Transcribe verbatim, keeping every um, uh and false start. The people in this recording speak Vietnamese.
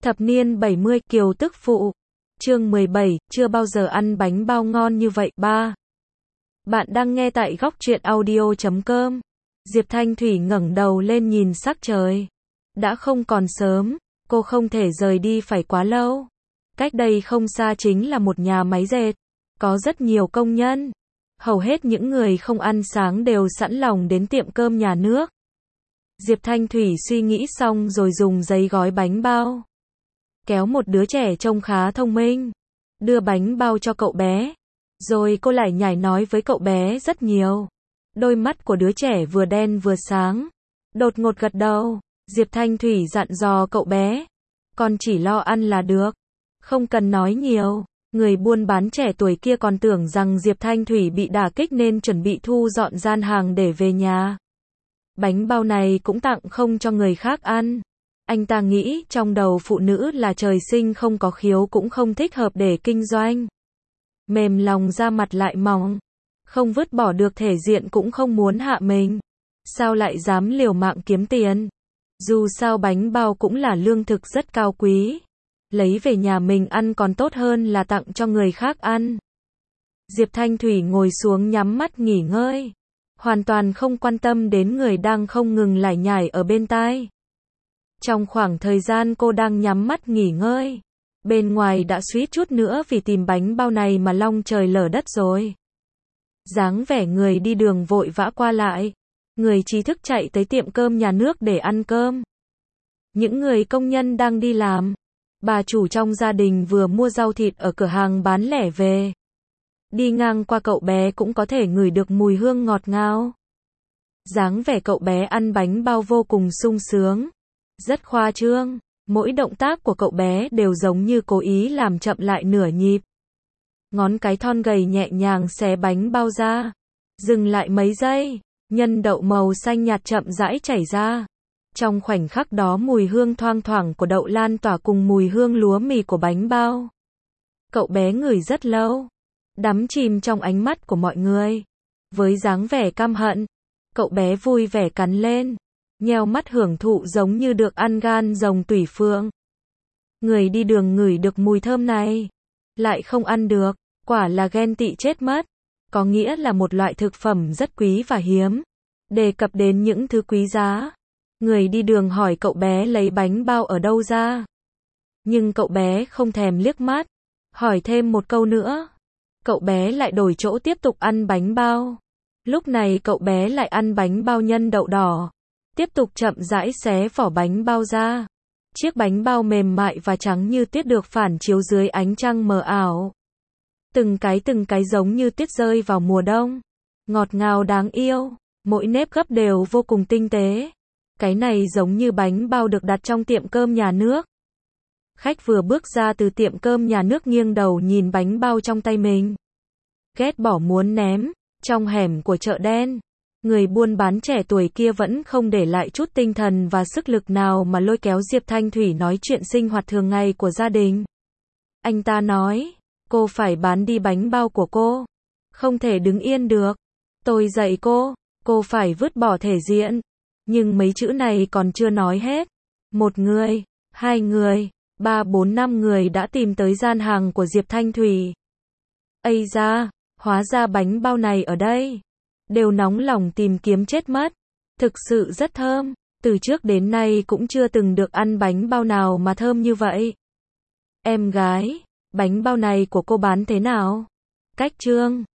Thập niên bảy mươi, Kiều tức phụ. Chương mười bảy, chưa bao giờ ăn bánh bao ngon như vậy. ba. Bạn đang nghe tại góc truyện audio chấm com. Diệp Thanh Thủy ngẩng đầu lên nhìn sắc trời. Đã không còn sớm, cô không thể rời đi phải quá lâu. Cách đây không xa chính là một nhà máy dệt. Có rất nhiều công nhân. Hầu hết những người không ăn sáng đều sẵn lòng đến tiệm cơm nhà nước. Diệp Thanh Thủy suy nghĩ xong rồi dùng giấy gói bánh bao. Kéo một đứa trẻ trông khá thông minh. Đưa bánh bao cho cậu bé. Rồi cô lại nhảy nói với cậu bé rất nhiều. Đôi mắt của đứa trẻ vừa đen vừa sáng. Đột ngột gật đầu. Diệp Thanh Thủy dặn dò cậu bé. Con chỉ lo ăn là được. Không cần nói nhiều. Người buôn bán trẻ tuổi kia còn tưởng rằng Diệp Thanh Thủy bị đả kích nên chuẩn bị thu dọn gian hàng để về nhà. Bánh bao này cũng tặng không cho người khác ăn. Anh ta nghĩ trong đầu phụ nữ là trời sinh không có khiếu cũng không thích hợp để kinh doanh. Mềm lòng da mặt lại mỏng. Không vứt bỏ được thể diện cũng không muốn hạ mình. Sao lại dám liều mạng kiếm tiền? Dù sao bánh bao cũng là lương thực rất cao quý. Lấy về nhà mình ăn còn tốt hơn là tặng cho người khác ăn. Diệp Thanh Thủy ngồi xuống nhắm mắt nghỉ ngơi. Hoàn toàn không quan tâm đến người đang không ngừng lải nhải ở bên tai. Trong khoảng thời gian cô đang nhắm mắt nghỉ ngơi, bên ngoài đã suýt chút nữa vì tìm bánh bao này mà long trời lở đất rồi. Dáng vẻ người đi đường vội vã qua lại. Người trí thức chạy tới tiệm cơm nhà nước để ăn cơm. Những người công nhân đang đi làm. Bà chủ trong gia đình vừa mua rau thịt ở cửa hàng bán lẻ về. Đi ngang qua cậu bé cũng có thể ngửi được mùi hương ngọt ngào. Dáng vẻ cậu bé ăn bánh bao vô cùng sung sướng. Rất khoa trương. Mỗi động tác của cậu bé đều giống như cố ý làm chậm lại nửa nhịp. Ngón cái thon gầy nhẹ nhàng xé bánh bao ra. Dừng lại mấy giây. Nhân đậu màu xanh nhạt chậm rãi chảy ra. Trong khoảnh khắc đó mùi hương thoang thoảng của đậu lan tỏa cùng mùi hương lúa mì của bánh bao. Cậu bé ngửi rất lâu. Đắm chìm trong ánh mắt của mọi người. Với dáng vẻ căm hận, cậu bé vui vẻ cắn lên. Nheo mắt hưởng thụ giống như được ăn gan rồng tủy phượng. Người đi đường ngửi được mùi thơm này. Lại không ăn được. Quả là ghen tị chết mất. Có nghĩa là một loại thực phẩm rất quý và hiếm. Đề cập đến những thứ quý giá. Người đi đường hỏi cậu bé lấy bánh bao ở đâu ra. Nhưng cậu bé không thèm liếc mắt. Hỏi thêm một câu nữa. Cậu bé lại đổi chỗ tiếp tục ăn bánh bao. Lúc này cậu bé lại ăn bánh bao nhân đậu đỏ. Tiếp tục chậm rãi xé vỏ bánh bao ra. Chiếc bánh bao mềm mại và trắng như tuyết được phản chiếu dưới ánh trăng mờ ảo. Từng cái từng cái giống như tuyết rơi vào mùa đông. Ngọt ngào đáng yêu. Mỗi nếp gấp đều vô cùng tinh tế. Cái này giống như bánh bao được đặt trong tiệm cơm nhà nước. Khách vừa bước ra từ tiệm cơm nhà nước nghiêng đầu nhìn bánh bao trong tay mình. Ghét bỏ muốn ném. Trong hẻm của chợ đen, người buôn bán trẻ tuổi kia vẫn không để lại chút tinh thần và sức lực nào mà lôi kéo Diệp Thanh Thủy nói chuyện sinh hoạt thường ngày của gia đình. Anh ta nói, cô phải bán đi bánh bao của cô. Không thể đứng yên được. Tôi dạy cô, cô phải vứt bỏ thể diện. Nhưng mấy chữ này còn chưa nói hết. Một người, hai người, ba bốn năm người đã tìm tới gian hàng của Diệp Thanh Thủy. Ây da, hóa ra bánh bao này ở đây. Đều nóng lòng tìm kiếm chết mất. Thực sự rất thơm. Từ trước đến nay cũng chưa từng được ăn bánh bao nào mà thơm như vậy. Em gái, bánh bao này của cô bán thế nào? Cách trương.